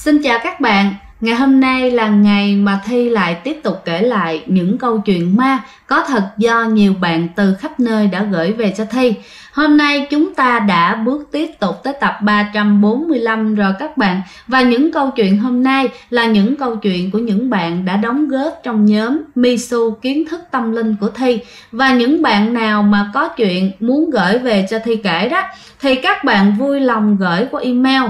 Xin chào các bạn. Ngày hôm nay là ngày mà Thi lại tiếp tục kể lại những câu chuyện ma có thật do nhiều bạn từ khắp nơi đã gửi về cho Thi. Hôm nay chúng ta đã bước tiếp tục tới tập 345 rồi các bạn. Và những câu chuyện hôm nay là những câu chuyện của những bạn đã đóng góp trong nhóm Misu Kiến Thức Tâm Linh của Thi. Và những bạn nào mà có chuyện muốn gửi về cho Thi kể đó, thì các bạn vui lòng gửi qua email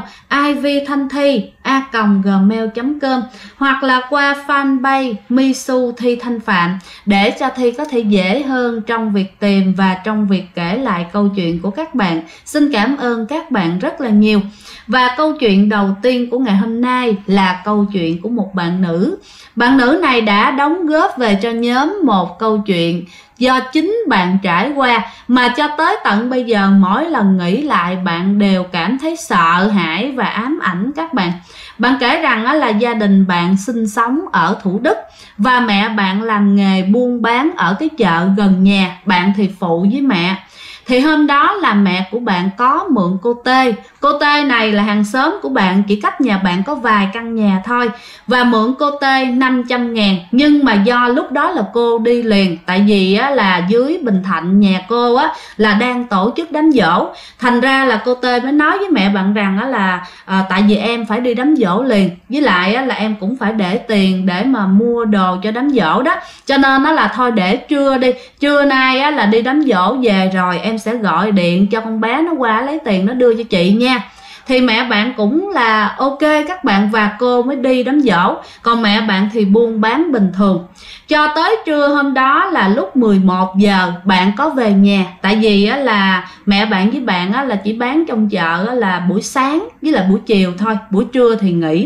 ivthanthi@gmail.com hoặc là qua fanpage Misu Thi Thanh Phạm để cho Thi có thể dễ hơn trong việc tìm và trong việc kể lại câu chuyện của các bạn. Xin cảm ơn các bạn rất là nhiều. Và câu chuyện đầu tiên của ngày hôm nay là câu chuyện của một bạn nữ. Bạn nữ này đã đóng góp về cho nhóm một câu chuyện do chính bạn trải qua mà cho tới tận bây giờ mỗi lần nghĩ lại bạn đều cảm thấy sợ hãi và ám ảnh các bạn. Bạn kể rằng là gia đình bạn sinh sống ở Thủ Đức và mẹ bạn làm nghề buôn bán ở cái chợ gần nhà, bạn thì phụ với mẹ. Thì hôm đó là mẹ của bạn có mượn cô Tê. Cô Tê này là hàng xóm của bạn, chỉ cách nhà bạn có vài căn nhà thôi. Và mượn cô Tê 500.000. Nhưng mà do lúc đó là cô đi liền. Tại vì là dưới Bình Thạnh nhà cô là đang tổ chức đám giỗ. Thành ra là cô Tê mới nói với mẹ bạn rằng là tại vì em phải đi đám giỗ liền. Với lại là em cũng phải để tiền để mà mua đồ cho đám giỗ đó. Cho nên là thôi để trưa đi. Trưa nay là đi đám giỗ về rồi em sẽ gọi điện cho con bé nó qua lấy tiền nó đưa cho chị nha. Thì mẹ bạn cũng là ok các bạn, và cô mới đi đám giỗ. Còn mẹ bạn thì buôn bán bình thường. Cho tới trưa hôm đó là lúc 11 giờ bạn có về nhà. Tại vì là mẹ bạn với bạn là chỉ bán trong chợ là buổi sáng với là buổi chiều thôi, buổi trưa thì nghỉ.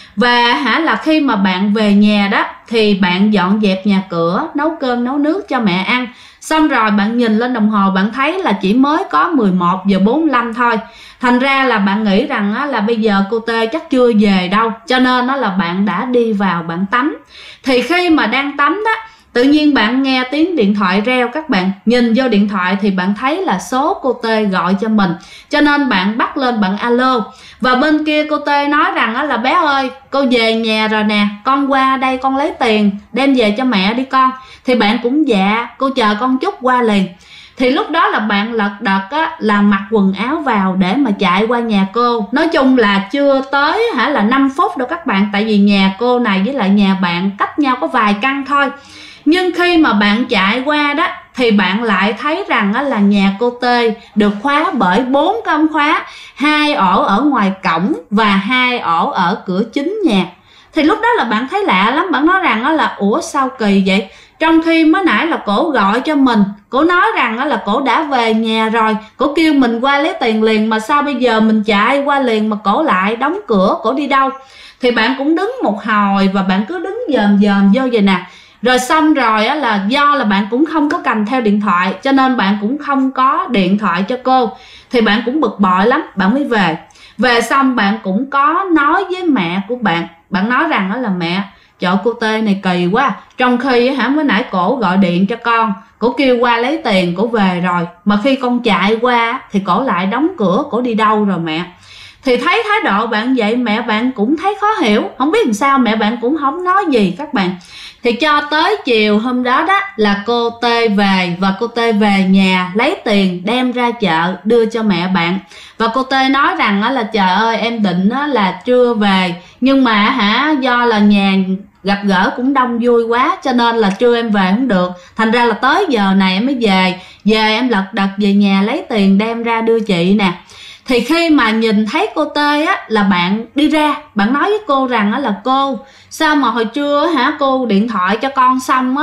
Và là khi mà bạn về nhà đó thì bạn dọn dẹp nhà cửa, nấu cơm nấu nước cho mẹ ăn. Xong rồi bạn nhìn lên đồng hồ bạn thấy là chỉ mới có 11 giờ 45 thôi. Thành ra là bạn nghĩ rằng là bây giờ cô Tê chắc chưa về đâu. Cho nên là bạn đã đi vào bạn tắm. Thì khi mà đang tắm đó, tự nhiên bạn nghe tiếng điện thoại reo các bạn. Nhìn vô điện thoại thì bạn thấy là số cô Tê gọi cho mình. Cho nên bạn bắt lên bạn alo. Và bên kia cô Tê nói rằng là bé ơi, cô về nhà rồi nè, con qua đây con lấy tiền đem về cho mẹ đi con. Thì bạn cũng dạ, cô chờ con chút qua liền. Thì lúc đó là bạn lật đật là mặc quần áo vào để mà chạy qua nhà cô. Nói chung là chưa tới là 5 phút đâu các bạn. Tại vì nhà cô này với lại nhà bạn cách nhau có vài căn thôi. Nhưng khi mà bạn chạy qua đó thì bạn lại thấy rằng là nhà cô Tê được khóa bởi 4 cái ống khóa, 2 ổ ở ngoài cổng và 2 ổ ở cửa chính nhà. Thì lúc đó là bạn thấy lạ lắm. Bạn nói rằng là ủa sao kỳ vậy? Trong khi mới nãy là cổ gọi cho mình, cổ nói rằng là cổ đã về nhà rồi, cổ kêu mình qua lấy tiền liền, mà sao bây giờ mình chạy qua liền mà cổ lại đóng cửa, cổ đi đâu? Thì bạn cũng đứng một hồi và bạn cứ đứng dòm dòm vô vậy nè. Rồi xong rồi là do là bạn cũng không có cầm theo điện thoại, cho nên bạn cũng không có điện thoại cho cô. Thì bạn cũng bực bội lắm, bạn mới về. Về xong bạn cũng có nói với mẹ của bạn. Bạn nói rằng là mẹ, trời cô Tê này kỳ quá. Trong khi mới nãy cổ gọi điện cho con, cổ kêu qua lấy tiền, cổ về rồi. Mà khi con chạy qua thì cổ lại đóng cửa, cổ đi đâu rồi mẹ? Thì thấy thái độ bạn vậy mẹ bạn cũng thấy khó hiểu. Không biết làm sao mẹ bạn cũng không nói gì các bạn. Thì cho tới chiều hôm đó đó là cô Tê về. Và cô Tê về nhà lấy tiền đem ra chợ đưa cho mẹ bạn. Và cô Tê nói rằng là trời ơi em định là trưa về. Nhưng mà do là nhà gặp gỡ cũng đông vui quá cho nên là trưa em về không được. Thành ra là tới giờ này em mới về. Về em lật đật về nhà lấy tiền đem ra đưa chị nè. Thì khi mà nhìn thấy cô Tê là bạn đi ra, bạn nói với cô rằng là cô, sao mà hồi trưa cô điện thoại cho con xong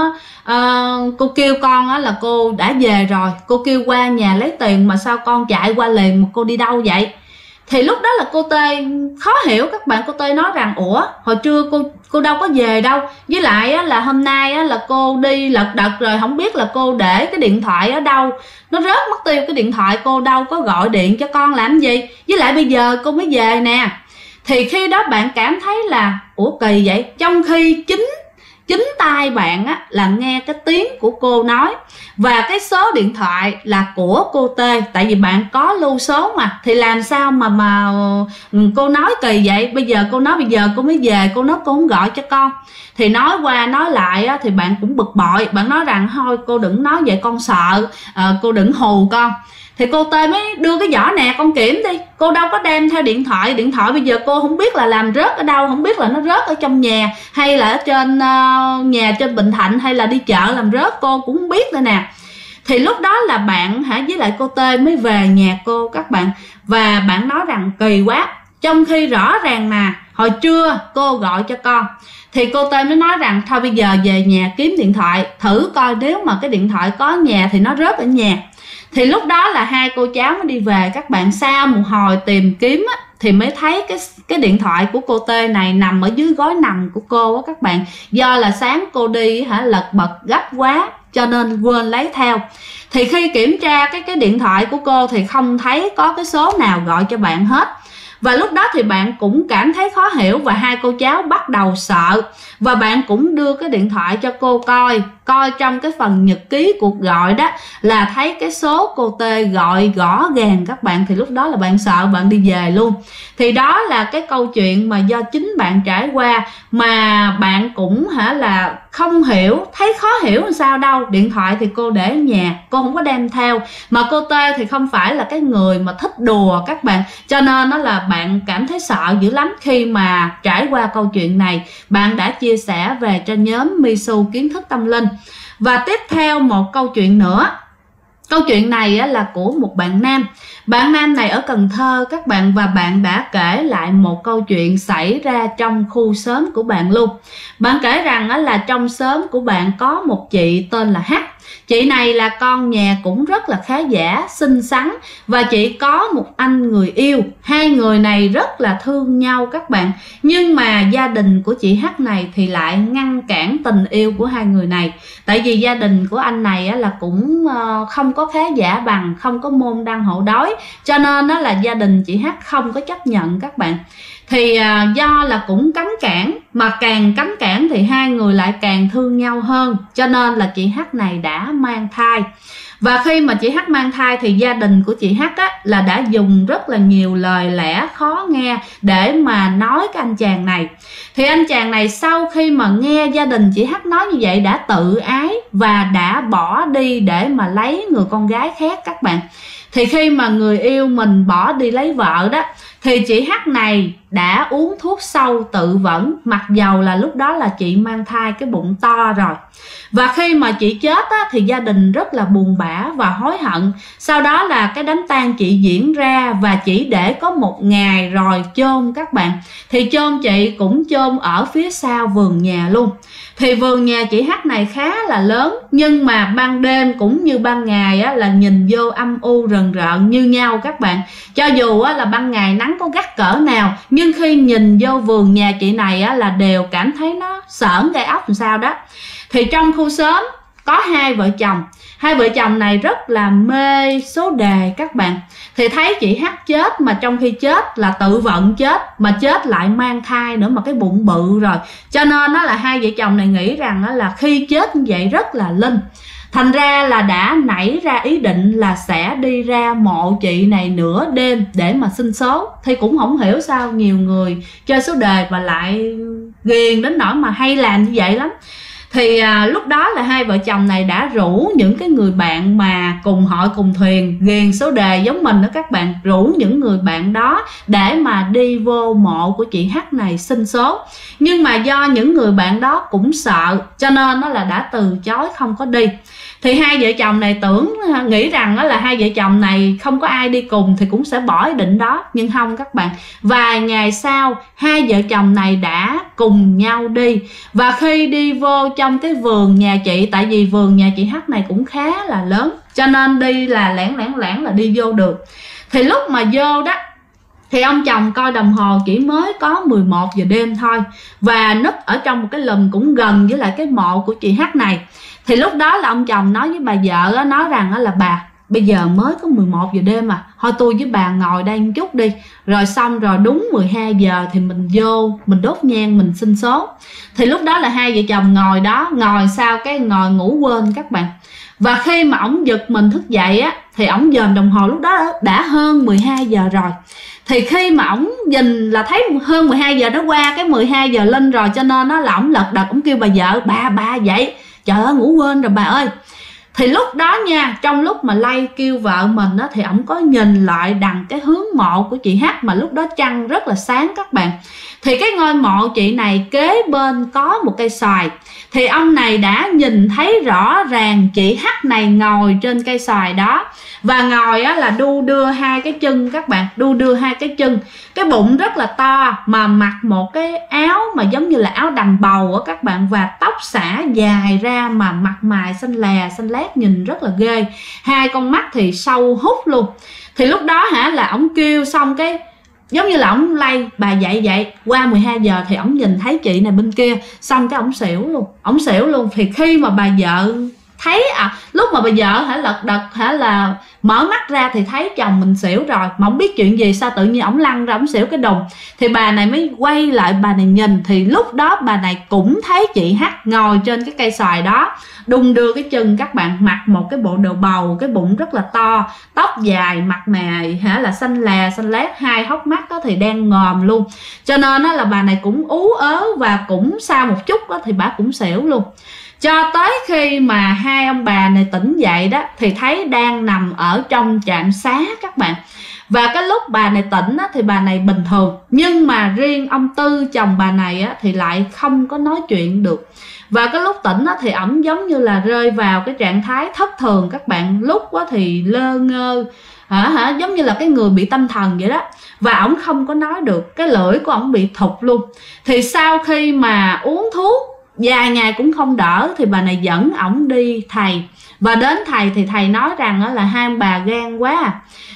cô kêu con là cô đã về rồi, cô kêu qua nhà lấy tiền mà sao con chạy qua liền mà cô đi đâu vậy? Thì lúc đó là cô Tê khó hiểu các bạn. Cô Tê nói rằng ủa hồi trưa cô đâu có về đâu. Với lại là hôm nay là cô đi lật đật rồi, không biết là cô để cái điện thoại ở đâu. Nó rớt mất tiêu cái điện thoại, cô đâu có gọi điện cho con làm gì. Với lại bây giờ cô mới về nè. Thì khi đó bạn cảm thấy là ủa kỳ vậy. Trong khi chính tai bạn á, là nghe cái tiếng của cô nói, và cái số điện thoại là của cô T. Tại vì bạn có lưu số mà, thì làm sao mà cô nói kỳ vậy. Bây giờ cô nói bây giờ cô mới về, cô nói cô không gọi cho con. Thì nói qua nói lại á, thì bạn cũng bực bội. Bạn nói rằng thôi cô đừng nói vậy, con sợ, cô đừng hù con. Thì cô T mới đưa cái giỏ nè, con kiểm đi. Cô đâu có đem theo điện thoại. Điện thoại bây giờ cô không biết là làm rớt ở đâu, không biết là nó rớt ở trong nhà hay là ở trên nhà trên Bình Thạnh, hay là đi chợ làm rớt, cô cũng không biết nữa nè. Thì lúc đó là bạn với lại cô T mới về nhà cô các bạn. Và bạn nói rằng kỳ quá, trong khi rõ ràng mà hồi trưa cô gọi cho con. Thì cô T mới nói rằng thôi bây giờ về nhà kiếm điện thoại, thử coi nếu mà cái điện thoại có nhà thì nó rớt ở nhà. Thì lúc đó là hai cô cháu mới đi về các bạn. Sau một hồi tìm kiếm á, thì mới thấy cái điện thoại của cô T này nằm ở dưới gối nằm của cô á các bạn. Do là sáng cô đi lật bật gấp quá cho nên quên lấy theo. Thì khi kiểm tra cái điện thoại của cô thì không thấy có cái số nào gọi cho bạn hết. Và lúc đó thì bạn cũng cảm thấy khó hiểu, và hai cô cháu bắt đầu sợ. Và bạn cũng đưa cái điện thoại cho cô coi trong cái phần nhật ký cuộc gọi đó là thấy cái số cô T gọi rõ ràng các bạn. Thì lúc đó là bạn sợ, bạn đi về luôn. Thì đó là cái câu chuyện mà do chính bạn trải qua, mà bạn cũng là không hiểu, thấy khó hiểu làm sao đâu. Điện thoại thì cô để ở nhà, cô không có đem theo. Mà cô T thì không phải là cái người mà thích đùa các bạn, cho nên đó là bạn cảm thấy sợ dữ lắm. Khi mà trải qua câu chuyện này, bạn đã chia sẻ về cho nhóm Misu Kiến Thức Tâm Linh. Và tiếp theo một câu chuyện nữa. Câu chuyện này là của một bạn nam. Bạn nam này ở Cần Thơ các bạn, và bạn đã kể lại một câu chuyện xảy ra trong khu xóm của bạn luôn. Bạn kể rằng là trong xóm của bạn có một chị tên là H. Chị này là con nhà cũng rất là khá giả, xinh xắn, và chị có một anh người yêu. Hai người này rất là thương nhau các bạn. Nhưng mà gia đình của chị H này thì lại ngăn cản tình yêu của hai người này. Tại vì gia đình của anh này là cũng không có khá giả bằng, không có môn đăng hộ đói, cho nên là gia đình chị H không có chấp nhận các bạn. Thì do là cũng cấm cản, mà càng cấm cản thì hai người lại càng thương nhau hơn, cho nên là chị H này đã mang thai. Và khi mà chị H mang thai thì gia đình của chị H là đã dùng rất là nhiều lời lẽ khó nghe để mà nói cái anh chàng này. Thì anh chàng này sau khi mà nghe gia đình chị H nói như vậy đã tự ái và đã bỏ đi để mà lấy người con gái khác các bạn. Thì khi mà người yêu mình bỏ đi lấy vợ đó, thì chị H này đã uống thuốc sâu tự vẫn, mặc dầu là lúc đó là chị mang thai cái bụng to rồi. Và khi mà chị chết thì gia đình rất là buồn bã và hối hận. Sau đó là cái đám tang chị diễn ra, và chỉ để có một ngày rồi chôn các bạn. Thì chôn chị cũng chôn ở phía sau vườn nhà luôn. Thì vườn nhà chị H này khá là lớn, nhưng mà ban đêm cũng như ban ngày là nhìn vô âm u rần rợn như nhau các bạn. Cho dù là ban ngày nắng có gắt cỡ nào, nhưng khi nhìn vô vườn nhà chị này là đều cảm thấy nó sởn gai ốc làm sao đó. Thì trong khu xóm có hai vợ chồng. Hai vợ chồng này rất là mê số đề các bạn. Thì thấy chị H chết, mà trong khi chết là tự vận chết, mà chết lại mang thai nữa, mà cái bụng bự rồi. Cho nên là hai vợ chồng này nghĩ rằng là khi chết như vậy rất là linh. Thành ra là đã nảy ra ý định là sẽ đi ra mộ chị này nửa đêm để mà xin số. Thì cũng không hiểu sao nhiều người chơi số đề và lại ghiền đến nỗi mà hay làm như vậy lắm. Thì lúc đó là hai vợ chồng này đã rủ những cái người bạn mà cùng hội cùng thuyền ghiền số đề giống mình đó các bạn, rủ những người bạn đó để mà đi vô mộ của chị H này xin số. Nhưng mà do những người bạn đó cũng sợ, cho nên nó là đã từ chối không có đi. Thì hai vợ chồng này nghĩ rằng là hai vợ chồng này không có ai đi cùng thì cũng sẽ bỏ ý định đó. Nhưng không các bạn, vài ngày sau hai vợ chồng này đã cùng nhau đi. Và khi đi vô trong cái vườn nhà chị, tại vì vườn nhà chị H này cũng khá là lớn, cho nên đi là lẻn là đi vô được. Thì lúc mà vô đó thì ông chồng coi đồng hồ chỉ mới có 11 giờ đêm thôi, và núp ở trong một cái lùm cũng gần với lại cái mộ của chị H này. Thì lúc đó là ông chồng nói với bà vợ, nói rằng là bây giờ mới có 11 giờ đêm mà, thôi tôi với bà ngồi đây một chút đi. Rồi xong rồi đúng 12 giờ thì mình vô, mình đốt nhang, mình xin số. Thì lúc đó là hai vợ chồng ngồi đó, ngồi sao cái ngồi ngủ quên các bạn. Và khi mà ổng giật mình thức dậy á, thì ổng dòm đồng hồ lúc đó đã hơn 12 giờ rồi. Thì khi mà ổng nhìn là thấy hơn 12 giờ nó qua cái 12 giờ lên rồi, cho nên nó là ổng lật đật, ổng kêu bà vợ, bà dậy, trời ơi ngủ quên rồi bà ơi. Thì lúc đó nha, trong lúc mà lay kêu vợ mình á, thì ổng có nhìn lại đằng cái hướng mộ của chị H, mà lúc đó trăng rất là sáng các bạn. Thì cái ngôi mộ chị này kế bên có một cây xoài. Thì ông này đã nhìn thấy rõ ràng chị H này ngồi trên cây xoài đó. Và ngồi á, là đu đưa hai cái chân các bạn, đu đưa hai cái chân. Cái bụng rất là to, mà mặc một cái áo mà giống như là áo đầm bầu á các bạn. Và tóc xõa dài ra, mà mặt mày xanh lè xanh lét, nhìn rất là ghê. Hai con mắt thì sâu hút luôn. Thì lúc đó là ổng kêu xong cái giống như là ổng lay bà dậy qua 12 giờ thì ổng nhìn thấy chị này bên kia, xong cái ổng xỉu luôn. Thì khi mà bà vợ thấy lúc mà bà vợ lật đật là mở mắt ra thì thấy chồng mình xỉu rồi, mà không biết chuyện gì, sao tự nhiên ổng lăn ra ổng xỉu cái đùng. Thì bà này mới quay lại, bà này nhìn, thì lúc đó bà này cũng thấy chị H ngồi trên cái cây xoài đó, đung đưa cái chân các bạn, mặc một cái bộ đồ bầu, cái bụng rất là to, tóc dài, mặt mày là xanh lè xanh lét, hai hốc mắt đó thì đen ngòm luôn. Cho nên là bà này cũng ú ớ, và cũng sau một chút đó thì bà cũng xỉu luôn. Cho tới khi mà hai ông bà này tỉnh dậy đó, thì thấy đang nằm ở trong trạm xá các bạn. Và cái lúc bà này tỉnh á, thì bà này bình thường. Nhưng mà riêng ông Tư, chồng bà này á, thì lại không có nói chuyện được. Và cái lúc tỉnh á, thì ổng giống như là rơi vào cái trạng thái thất thường các bạn. Lúc á, thì lơ ngơ, giống như là cái người bị tâm thần vậy đó. Và ổng không có nói được, cái lưỡi của ổng bị thụt luôn. Thì sau khi mà uống thuốc vài ngày cũng không đỡ, thì bà này dẫn ổng đi thầy. Và đến thầy thì thầy nói rằng là hai ông bà gan quá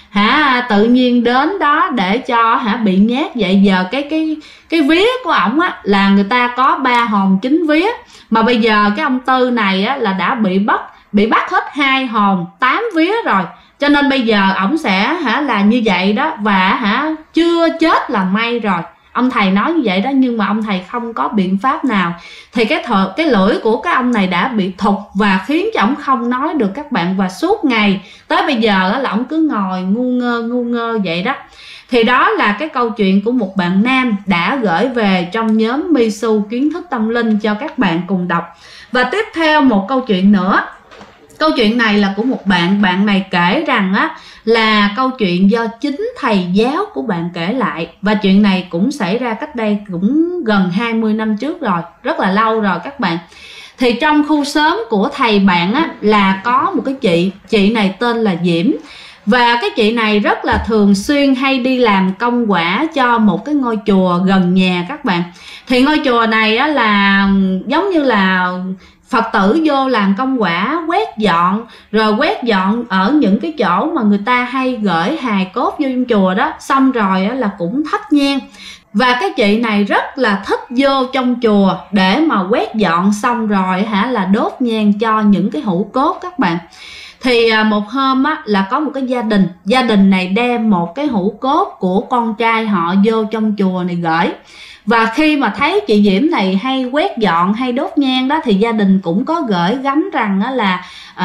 tự nhiên đến đó để cho bị nhát vậy. Giờ cái vía của ổng á, là người ta có 3 hồn 9 vía, mà bây giờ cái ông Tư này á, là đã bị bắt hết 2 hồn 8 vía rồi. Cho nên bây giờ ổng sẽ là như vậy đó. Và chưa chết là may rồi, ông thầy nói như vậy đó. Nhưng mà ông thầy không có biện pháp nào. Thì cái lưỡi của cái ông này đã bị thụt, và khiến cho ổng không nói được các bạn. Và suốt ngày tới bây giờ là ổng cứ ngồi ngu ngơ vậy đó. Thì đó là cái câu chuyện của một bạn nam đã gửi về trong nhóm Misu Kiến Thức Tâm Linh cho các bạn cùng đọc. Và tiếp theo một câu chuyện nữa. Câu chuyện này là của một bạn này kể rằng á, là câu chuyện do chính thầy giáo của bạn kể lại. Và chuyện này cũng xảy ra cách đây cũng gần 20 năm trước rồi, rất là lâu rồi các bạn. Thì trong khu xóm của thầy bạn á, là có một cái chị này tên là Diễm. Và cái chị này rất là thường xuyên hay đi làm công quả cho một cái ngôi chùa gần nhà các bạn. Thì ngôi chùa này á, là giống như là Phật tử vô làm công quả, quét dọn, rồi quét dọn ở những cái chỗ mà người ta hay gửi hài cốt vô trong chùa đó. Xong rồi á, là cũng thắp nhang. Và cái chị này rất là thích vô trong chùa để mà quét dọn xong rồi là đốt nhang cho những cái hũ cốt các bạn. Thì một hôm á, là có một cái gia đình này đem một cái hũ cốt của con trai họ vô trong chùa này gửi. Và khi mà thấy chị Diễm này hay quét dọn, hay đốt nhang đó, thì gia đình cũng có gửi gắm rằng là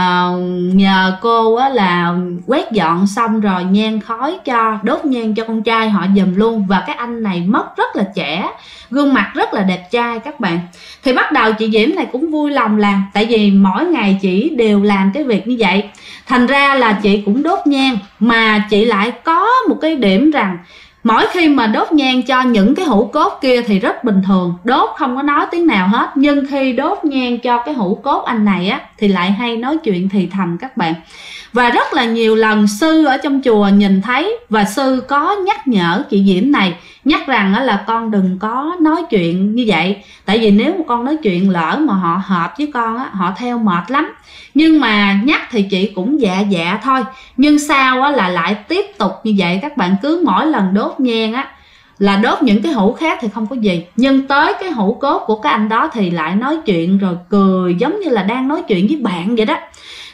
nhờ cô là quét dọn xong rồi nhang khói cho, đốt nhang cho con trai họ giùm luôn. Và cái anh này mất rất là trẻ, gương mặt rất là đẹp trai các bạn. Thì bắt đầu chị Diễm này cũng vui lòng làm, tại vì mỗi ngày chị đều làm cái việc như vậy. Thành ra là chị cũng đốt nhang. Mà chị lại có một cái điểm rằng mỗi khi mà đốt nhang cho những cái hũ cốt kia thì rất bình thường, đốt không có nói tiếng nào hết. Nhưng khi đốt nhang cho cái hũ cốt anh này á, thì lại hay nói chuyện thì thầm các bạn. Và rất là nhiều lần sư ở trong chùa nhìn thấy, và sư có nhắc nhở chị Diễm này, nhắc rằng là con đừng có nói chuyện như vậy. Tại vì nếu mà con nói chuyện lỡ mà họ hợp với con á, họ theo mệt lắm. Nhưng mà nhắc thì chị cũng dạ thôi. Nhưng sau á, là lại tiếp tục như vậy các bạn. Cứ mỗi lần đốt nhang á, là đốt những cái hũ khác thì không có gì, nhưng tới cái hũ cốt của cái anh đó thì lại nói chuyện rồi cười, giống như là đang nói chuyện với bạn vậy đó.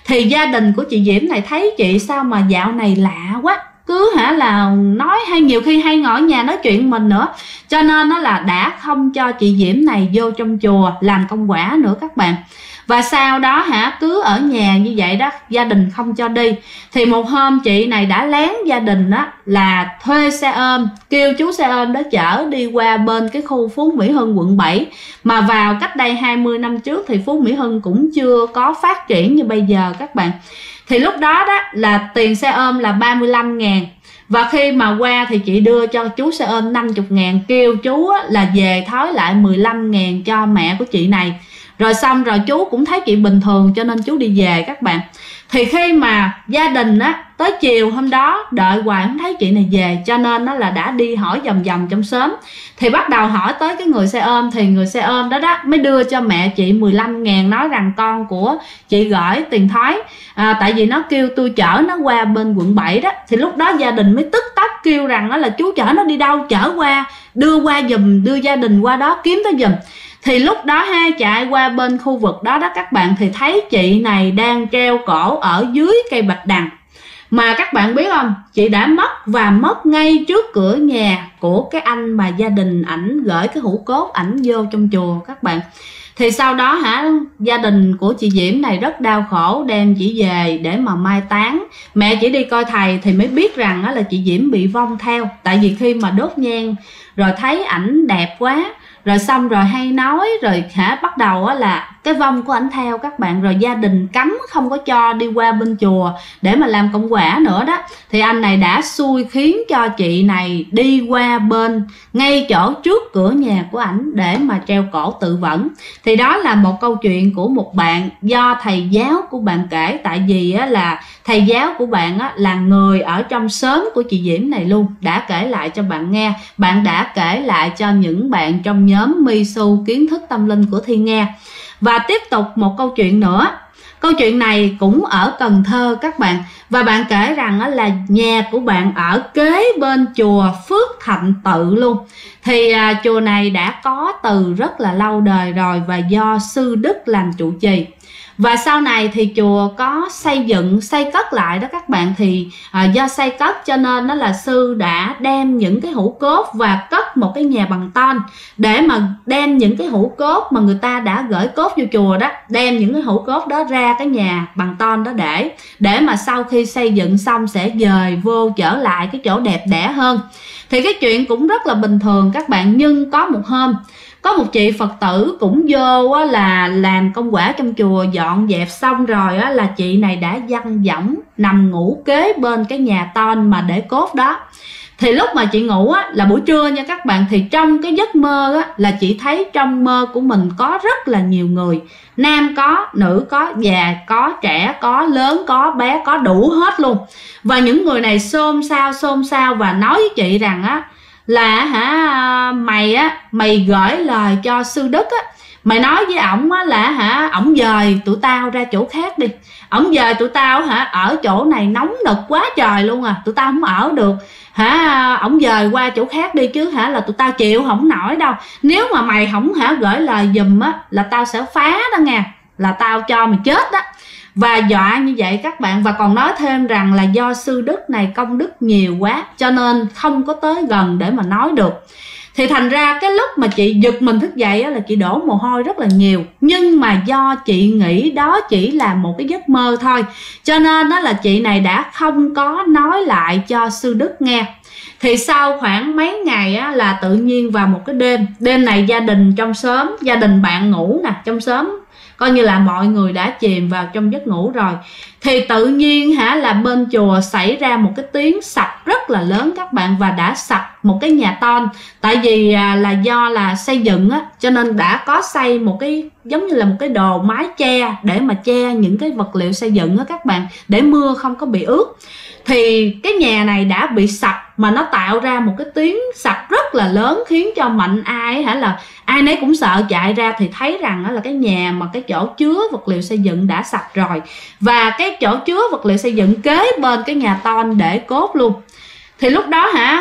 Thì gia đình của chị Diễm này thấy chị sao mà dạo này lạ quá, cứ là nói hay nhiều khi hay ngồi ở nhà nói chuyện mình nữa, cho nên nó là đã không cho chị Diễm này vô trong chùa làm công quả nữa các bạn. Và sau đó cứ ở nhà như vậy đó, gia đình không cho đi. Thì một hôm chị này đã lén gia đình đó là thuê xe ôm, kêu chú xe ôm đó chở đi qua bên cái khu Phú Mỹ Hưng quận 7. Mà vào cách đây 20 năm trước thì Phú Mỹ Hưng cũng chưa có phát triển như bây giờ các bạn. Thì lúc đó đó là tiền xe ôm là 35.000. Và khi mà qua thì chị đưa cho chú xe ôm 50.000, kêu chú là về thối lại 15.000 cho mẹ của chị này. Rồi xong rồi chú cũng thấy chị bình thường cho nên chú đi về các bạn. Thì khi mà gia đình tới chiều hôm đó đợi hoài không thấy chị này về, cho nên nó là đã đi hỏi vòng vòng trong xóm. Thì bắt đầu hỏi tới cái người xe ôm, thì người xe ôm đó mới đưa cho mẹ chị 15.000, nói rằng con của chị gửi tiền thói, tại vì nó kêu tôi chở nó qua bên quận 7 đó. Thì lúc đó gia đình mới tức tốc kêu rằng là chú chở nó đi đâu, chở qua, đưa qua giùm, đưa gia đình qua đó kiếm tới giùm. Thì lúc đó chạy qua bên khu vực đó các bạn, thì thấy chị này đang treo cổ ở dưới cây bạch đằng. Mà các bạn biết không, chị đã mất, và mất ngay trước cửa nhà của cái anh mà gia đình ảnh gửi cái hũ cốt ảnh vô trong chùa các bạn. Thì sau đó gia đình của chị Diễm này rất đau khổ, đem chị về để mà mai táng. Mẹ chỉ đi coi thầy thì mới biết rằng là chị Diễm bị vong theo. Tại vì khi mà đốt nhang rồi thấy ảnh đẹp quá, rồi xong rồi hay nói, rồi bắt đầu là cái vong của ảnh theo các bạn. Rồi gia đình cấm không có cho đi qua bên chùa để mà làm công quả nữa đó. Thì anh này đã xui khiến cho chị này đi qua bên ngay chỗ trước cửa nhà của ảnh để mà treo cổ tự vẫn. Thì đó là một câu chuyện của một bạn do thầy giáo của bạn kể. Tại vì là thầy giáo của bạn là người ở trong xóm của chị Diễm này luôn, đã kể lại cho bạn nghe. Bạn đã kể lại cho những bạn trong nhóm Misu kiến thức tâm linh của Thi nghe. Và tiếp tục một câu chuyện nữa. Câu chuyện này cũng ở Cần Thơ các bạn. Và bạn kể rằng là nhà của bạn ở kế bên chùa Phước Thạnh Tự luôn. Thì chùa này đã có từ rất là lâu đời rồi, và do sư Đức làm trụ trì. Và sau này thì chùa có xây cất lại đó các bạn. Thì do xây cất cho nên đó là sư đã đem những cái hũ cốt và cất một cái nhà bằng ton, để mà đem những cái hũ cốt mà người ta đã gửi cốt vô chùa đó, đem những cái hũ cốt đó ra cái nhà bằng ton đó, để mà sau khi xây dựng xong sẽ dời vô trở lại cái chỗ đẹp đẽ hơn. Thì cái chuyện cũng rất là bình thường các bạn. Nhưng có một hôm, có một chị Phật tử cũng vô là làm công quả trong chùa, dọn dẹp xong rồi là chị này đã dang dỏng nằm ngủ kế bên cái nhà ton mà để cốt đó. Thì lúc mà chị ngủ là buổi trưa nha các bạn, thì trong cái giấc mơ là chị thấy trong mơ của mình có rất là nhiều người, nam có, nữ có, già có, trẻ có, lớn có, bé có, đủ hết luôn. Và những người này xôn xao và nói với chị rằng là mày gửi lời cho sư Đức mày nói với ổng là ổng dời tụi tao ra chỗ khác đi, ổng dời tụi tao ở chỗ này nóng nực quá trời luôn tụi tao không ở được, ổng dời qua chỗ khác đi chứ là tụi tao chịu không nổi đâu. Nếu mà mày không gửi lời giùm là tao sẽ phá đó nha, là tao cho mày chết đó. Và dọa như vậy các bạn. Và còn nói thêm rằng là do sư Đức này công đức nhiều quá cho nên không có tới gần để mà nói được. Thì thành ra cái lúc mà chị giật mình thức dậy là chị đổ mồ hôi rất là nhiều. Nhưng mà do chị nghĩ đó chỉ là một cái giấc mơ thôi, cho nên đó là chị này đã không có nói lại cho sư Đức nghe. Thì sau khoảng mấy ngày là tự nhiên vào một cái đêm này gia đình trong xóm, gia đình bạn ngủ nè, trong xóm coi như là mọi người đã chìm vào trong giấc ngủ rồi. Thì tự nhiên là bên chùa xảy ra một cái tiếng sập rất là lớn các bạn, và đã sập một cái nhà ton. Tại vì là do là xây dựng cho nên đã có xây một cái giống như là một cái đồ mái che để mà che những cái vật liệu xây dựng các bạn, để mưa không có bị ướt. Thì cái nhà này đã bị sập mà nó tạo ra một cái tiếng sập rất là lớn, khiến cho mạnh ai là ai nấy cũng sợ chạy ra. Thì thấy rằng là cái nhà mà cái chỗ chứa vật liệu xây dựng đã sập rồi, và cái chỗ chứa vật liệu xây dựng kế bên cái nhà ton để cốt luôn. Thì lúc đó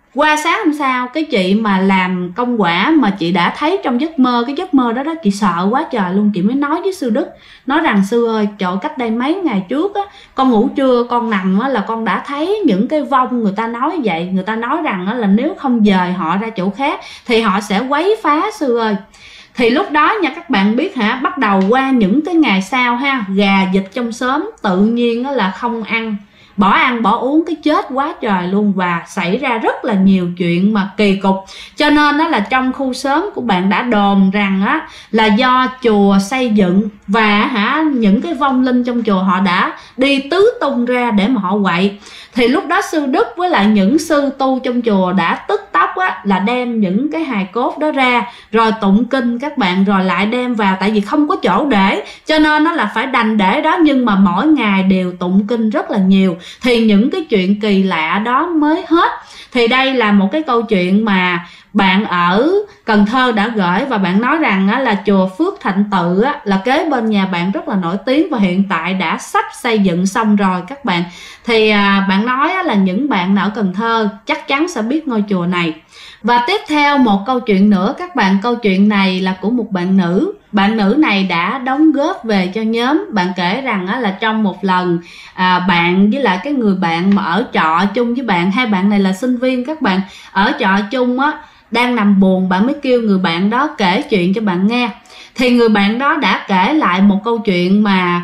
qua sáng hôm sau cái chị mà làm công quả mà chị đã thấy trong giấc mơ, cái giấc mơ đó chị sợ quá trời luôn. Chị mới nói với sư Đức, nói rằng sư ơi, trời, cách đây mấy ngày trước á, con ngủ trưa con nằm á, là con đã thấy những cái vong người ta nói vậy. Người ta nói rằng á, là nếu không dời họ ra chỗ khác thì họ sẽ quấy phá sư ơi. Thì lúc đó nha các bạn biết hả, bắt đầu qua những cái ngày sau ha, gà vịt trong xóm tự nhiên á, là không ăn bỏ uống cái chết quá trời luôn, và xảy ra rất là nhiều chuyện mà kỳ cục. Cho nên đó là trong khu xóm của bạn đã đồn rằng á là do chùa xây dựng, và những cái vong linh trong chùa họ đã đi tứ tung ra để mà họ quậy. Thì lúc đó sư Đức với lại những sư tu trong chùa đã tức tốc á là đem những cái hài cốt đó ra rồi tụng kinh các bạn, rồi lại đem vào, tại vì không có chỗ để, cho nên nó là phải đành để đó, nhưng mà mỗi ngày đều tụng kinh rất là nhiều, thì những cái chuyện kỳ lạ đó mới hết. Thì đây là một cái câu chuyện mà bạn ở Cần Thơ đã gửi, và bạn nói rằng á, là chùa Phước Thạnh Tự á, là kế bên nhà bạn rất là nổi tiếng và hiện tại đã sắp xây dựng xong rồi các bạn. Thì bạn nói á, là những bạn ở Cần Thơ chắc chắn sẽ biết ngôi chùa này. Và tiếp theo một câu chuyện nữa các bạn. Câu chuyện này là của một bạn nữ. Bạn nữ này đã đóng góp về cho nhóm. Bạn kể rằng á, là trong một lần bạn với lại cái người bạn mà ở trọ chung với bạn, hai bạn này là sinh viên các bạn, ở trọ chung á, đang nằm buồn, bạn mới kêu người bạn đó kể chuyện cho bạn nghe. Thì người bạn đó đã kể lại một câu chuyện mà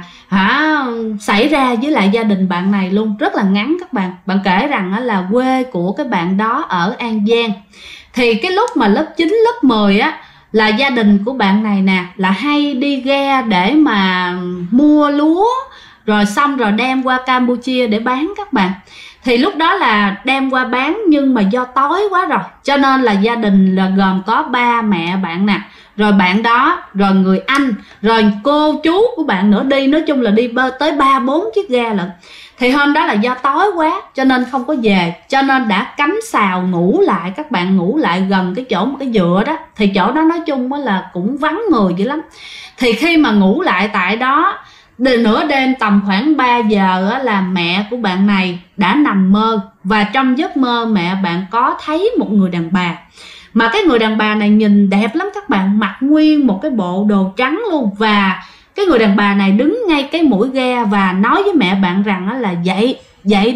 xảy ra với lại gia đình bạn này luôn, rất là ngắn các bạn. Bạn kể rằng á, là quê của cái bạn đó ở An Giang. Thì cái lúc mà lớp 9, lớp 10 á, là gia đình của bạn này nè là hay đi ghe để mà mua lúa, rồi xong rồi đem qua Campuchia để bán các bạn. Thì lúc đó là đem qua bán, nhưng mà do tối quá rồi, cho nên là gia đình là gồm có ba mẹ bạn nè, rồi bạn đó, rồi người anh, rồi cô chú của bạn nữa đi, nói chung là đi tới 3-4 chiếc ghe lận. Thì hôm đó là do tối quá cho nên không có về, cho nên đã cắm sào ngủ lại các bạn, ngủ lại gần cái chỗ một cái dựa đó. Thì chỗ đó nói chung là cũng vắng người dữ lắm. Thì khi mà ngủ lại tại đó, nửa đêm tầm khoảng 3 giờ á, là mẹ của bạn này đã nằm mơ, và trong giấc mơ mẹ bạn có thấy một người đàn bà. Mà cái người đàn bà này nhìn đẹp lắm các bạn, mặc nguyên một cái bộ đồ trắng luôn. Và cái người đàn bà này đứng ngay cái mũi ghe và nói với mẹ bạn rằng là dậy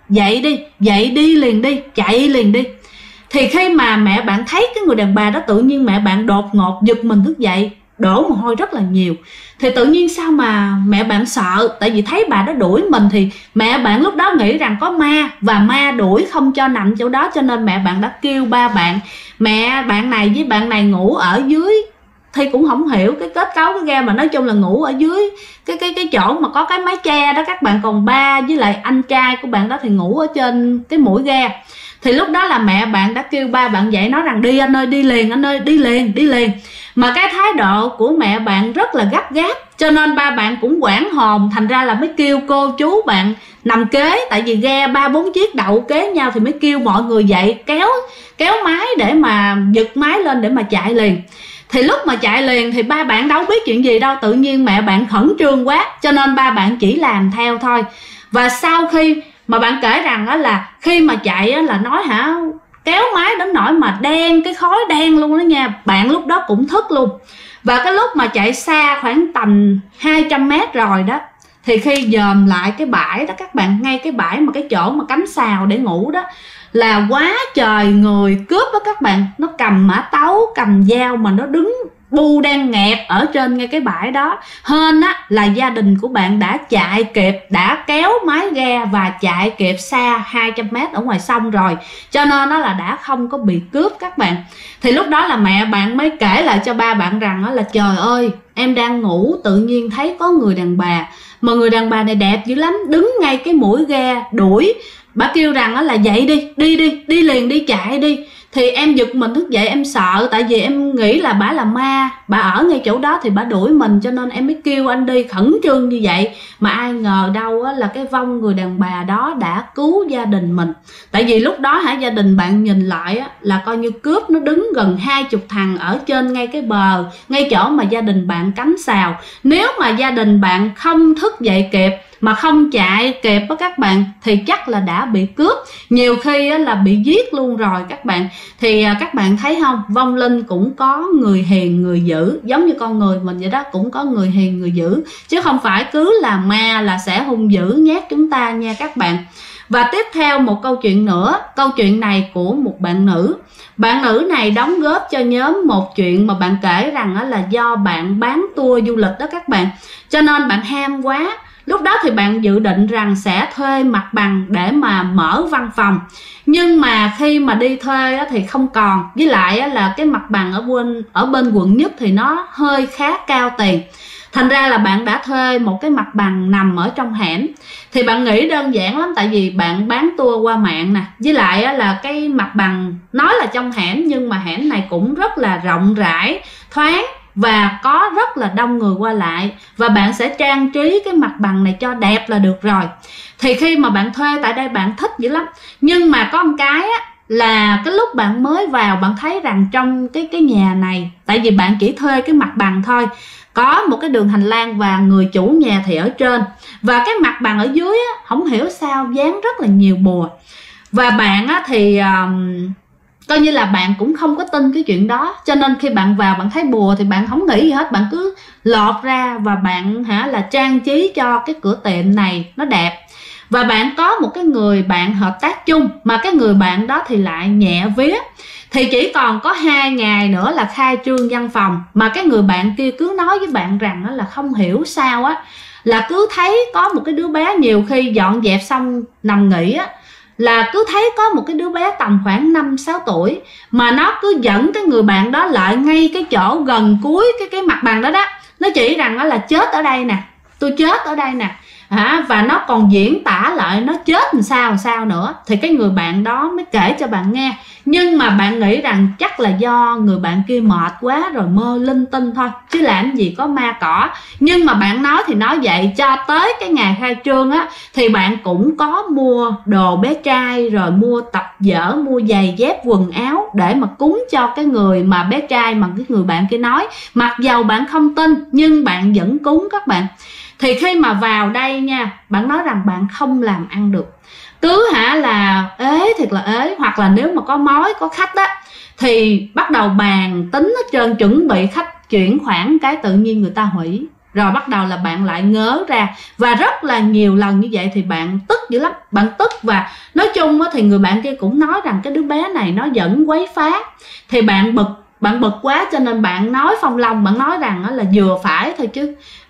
đi liền đi, chạy liền đi. Thì khi mà mẹ bạn thấy cái người đàn bà đó, tự nhiên mẹ bạn đột ngột giật mình thức dậy, đổ mồ hôi rất là nhiều. Thì tự nhiên sao mà mẹ bạn sợ, tại vì thấy bà đó đuổi mình. Thì mẹ bạn lúc đó nghĩ rằng có ma, và ma đuổi không cho nằm chỗ đó, cho nên mẹ bạn đã kêu ba bạn. Mẹ bạn này với bạn này ngủ ở dưới, thì cũng không hiểu cái kết cấu cái ghe, mà nói chung là ngủ ở dưới cái chỗ mà có cái mái che đó các bạn. Còn ba với lại anh trai của bạn đó thì ngủ ở trên cái mũi ghe. Thì lúc đó là mẹ bạn đã kêu ba bạn dậy, nói rằng đi anh ơi, đi liền anh ơi, đi liền. Mà cái thái độ của mẹ bạn rất là gấp gáp, cho nên ba bạn cũng hoảng hồn, thành ra là mới kêu cô chú bạn nằm kế, tại vì ghe 3-4 chiếc đậu kế nhau, thì mới kêu mọi người dậy kéo mái để mà giật mái lên để mà chạy liền. Thì lúc mà chạy liền thì ba bạn đâu biết chuyện gì đâu, tự nhiên mẹ bạn khẩn trương quá, cho nên ba bạn chỉ làm theo thôi. Và sau khi mà bạn kể rằng á, là khi mà chạy á, là nói kéo mái đến nỗi mà đen, cái khói đen luôn đó nha. Bạn lúc đó cũng thức luôn. Và cái lúc mà chạy xa khoảng tầm 200 mét rồi đó, thì khi dòm lại cái bãi đó các bạn, ngay cái bãi mà cái chỗ mà cắm sào để ngủ đó, là quá trời người cướp đó các bạn. Nó cầm mã tấu, cầm dao mà nó đứng bu đang nghẹt ở trên ngay cái bãi đó. Hên á là gia đình của bạn đã chạy kịp, đã kéo mái ghe và chạy kịp xa 200 mét ở ngoài sông rồi, cho nên nó là đã không có bị cướp các bạn. Thì lúc đó là mẹ bạn mới kể lại cho ba bạn rằng là trời ơi, em đang ngủ tự nhiên thấy có người đàn bà, mà người đàn bà này đẹp dữ lắm, đứng ngay cái mũi ghe đuổi. Bà kêu rằng là dậy đi liền đi, chạy đi. Thì em giật mình thức dậy, em sợ, tại vì em nghĩ là bà là ma, bà ở ngay chỗ đó thì bà đuổi mình, cho nên em mới kêu anh đi, khẩn trương như vậy. Mà ai ngờ đâu á, là cái vong người đàn bà đó đã cứu gia đình mình. Tại vì lúc đó gia đình bạn nhìn lại á, là coi như cướp nó đứng gần 20 thằng ở trên ngay cái bờ, ngay chỗ mà gia đình bạn cắm sào. Nếu mà gia đình bạn không thức dậy kịp mà không chạy kịp với các bạn thì chắc là đã bị cướp, nhiều khi là bị giết luôn rồi các bạn. Thì các bạn thấy không, vong linh cũng có người hiền người dữ, giống như con người mình vậy đó, cũng có người hiền người dữ, chứ không phải cứ là ma là sẽ hung dữ nhát chúng ta nha các bạn. Và tiếp theo một câu chuyện nữa, câu chuyện này của một bạn nữ. Bạn nữ này đóng góp cho nhóm một chuyện mà bạn kể rằng là do bạn bán tour du lịch đó các bạn, cho nên bạn ham quá. Lúc đó thì bạn dự định rằng sẽ thuê mặt bằng để mà mở văn phòng, nhưng mà khi mà đi thuê thì không còn, với lại là cái mặt bằng ở bên quận Nhất thì nó hơi khá cao tiền. Thành ra là bạn đã thuê một cái mặt bằng nằm ở trong hẻm. Thì bạn nghĩ đơn giản lắm, tại vì bạn bán tour qua mạng nè, với lại là cái mặt bằng nói là trong hẻm nhưng mà hẻm này cũng rất là rộng rãi, thoáng và có rất là đông người qua lại, và bạn sẽ trang trí cái mặt bằng này cho đẹp là được rồi. Thì khi mà bạn thuê tại đây bạn thích dữ lắm, nhưng mà có một cái là cái lúc bạn mới vào bạn thấy rằng trong cái nhà này, tại vì bạn chỉ thuê cái mặt bằng thôi, có một cái đường hành lang và người chủ nhà thì ở trên, và cái mặt bằng ở dưới không hiểu sao dán rất là nhiều bùa. Và bạn thì coi như là bạn cũng không có tin cái chuyện đó, cho nên khi bạn vào bạn thấy bùa thì bạn không nghĩ gì hết, bạn cứ lọt ra và bạn là trang trí cho cái cửa tiệm này nó đẹp. Và bạn có một cái người bạn hợp tác chung, mà cái người bạn đó thì lại nhẹ vía. Thì chỉ còn có 2 ngày nữa là khai trương văn phòng, mà cái người bạn kia cứ nói với bạn rằng là không hiểu sao là cứ thấy có một cái đứa bé, nhiều khi dọn dẹp xong nằm nghỉ là cứ thấy có một cái đứa bé tầm khoảng 5-6 tuổi mà nó cứ dẫn cái người bạn đó lại ngay cái chỗ gần cuối cái mặt bằng đó đó. Nó chỉ rằng là chết ở đây nè, tôi chết ở đây nè, và nó còn diễn tả lại nó chết làm sao nữa. Thì cái người bạn đó mới kể cho bạn nghe, nhưng mà bạn nghĩ rằng chắc là do người bạn kia mệt quá rồi mơ linh tinh thôi, chứ làm gì có ma cỏ. Nhưng mà bạn nói thì nói vậy, cho tới cái ngày khai trương thì bạn cũng có mua đồ bé trai, rồi mua tập vở, mua giày dép quần áo để mà cúng cho cái người mà bé trai mà cái người bạn kia nói. Mặc dầu bạn không tin nhưng bạn vẫn cúng các bạn. Thì khi mà vào đây nha, bạn nói rằng bạn không làm ăn được, cứ là ế thiệt là ế, hoặc là nếu mà có mối có khách thì bắt đầu bàn tính hết trơn, chuẩn bị khách chuyển khoản cái tự nhiên người ta hủy, rồi bắt đầu là bạn lại ngớ ra. Và rất là nhiều lần như vậy thì bạn tức dữ lắm, bạn tức. Và nói chung thì người bạn kia cũng nói rằng cái đứa bé này nó vẫn quấy phá. Thì bạn bực quá cho nên bạn nói phong long, bạn nói rằng là vừa phải thôi chứ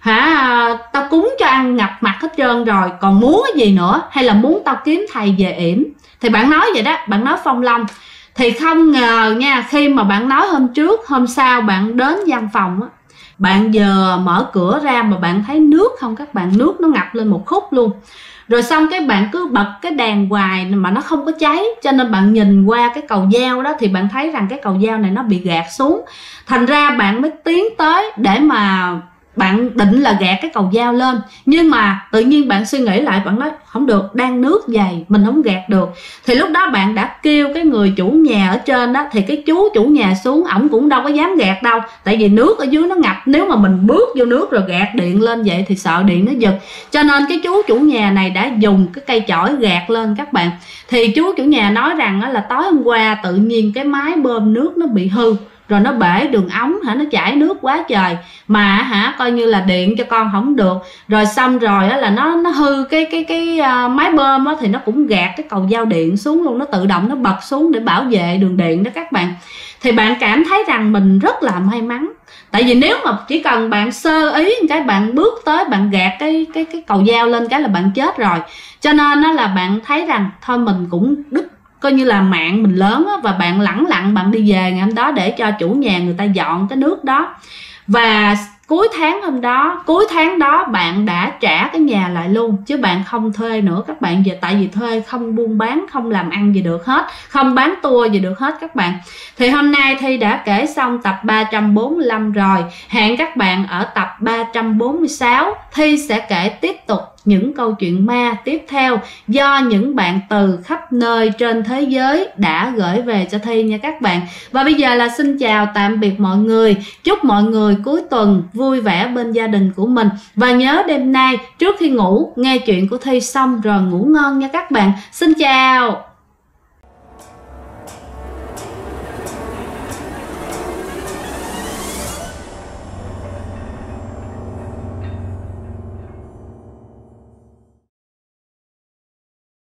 tao cúng cho ăn ngập mặt hết trơn rồi, còn muốn cái gì nữa, hay là muốn tao kiếm thầy về yểm. Thì bạn nói vậy đó, bạn nói phong long. Thì không ngờ nha, khi mà bạn nói hôm trước, hôm sau bạn đến văn phòng bạn giờ mở cửa ra mà bạn thấy nước không các bạn, nước nó ngập lên một khúc luôn. Rồi xong cái bạn cứ bật cái đèn hoài mà nó không có cháy, cho nên bạn nhìn qua cái cầu dao đó thì bạn thấy rằng cái cầu dao này nó bị gạt xuống. Thành ra bạn mới tiến tới để mà bạn định là gạt cái cầu dao lên, nhưng mà tự nhiên bạn suy nghĩ lại, bạn nói không được, đang nước dày mình không gạt được. Thì lúc đó bạn đã kêu cái người chủ nhà ở trên đó, thì cái chú chủ nhà xuống, ổng cũng đâu có dám gạt đâu, tại vì nước ở dưới nó ngập, nếu mà mình bước vô nước rồi gạt điện lên vậy thì sợ điện nó giật. Cho nên cái chú chủ nhà này đã dùng cái cây chổi gạt lên các bạn. Thì chú chủ nhà nói rằng là tối hôm qua tự nhiên cái máy bơm nước nó bị hư, rồi nó bể đường ống nó chảy nước quá trời mà coi như là điện cho con không được. Rồi xong rồi là nó hư cái máy bơm thì nó cũng gạt cái cầu dao điện xuống luôn, nó tự động nó bật xuống để bảo vệ đường điện đó các bạn. Thì bạn cảm thấy rằng mình rất là may mắn, tại vì nếu mà chỉ cần bạn sơ ý một cái, bạn bước tới bạn gạt cái cầu dao lên cái là bạn chết rồi. Cho nên là bạn thấy rằng thôi mình cũng đứt, coi như là mạng mình lớn và bạn lẳng lặng bạn đi về ngày hôm đó để cho chủ nhà người ta dọn cái nước đó. Và cuối tháng đó bạn đã trả cái nhà lại luôn, chứ bạn không thuê nữa các bạn. Giờ tại vì thuê không buôn bán, không làm ăn gì được hết, không bán tour gì được hết các bạn. Thì hôm nay Thi đã kể xong tập 345 rồi, hẹn các bạn ở tập 346 Thi sẽ kể tiếp tục những câu chuyện ma tiếp theo do những bạn từ khắp nơi trên thế giới đã gửi về cho Thi nha các bạn. Và bây giờ là xin chào tạm biệt mọi người. Chúc mọi người cuối tuần vui vẻ bên gia đình của mình. Và nhớ đêm nay trước khi ngủ nghe chuyện của Thi xong rồi ngủ ngon nha các bạn. Xin chào.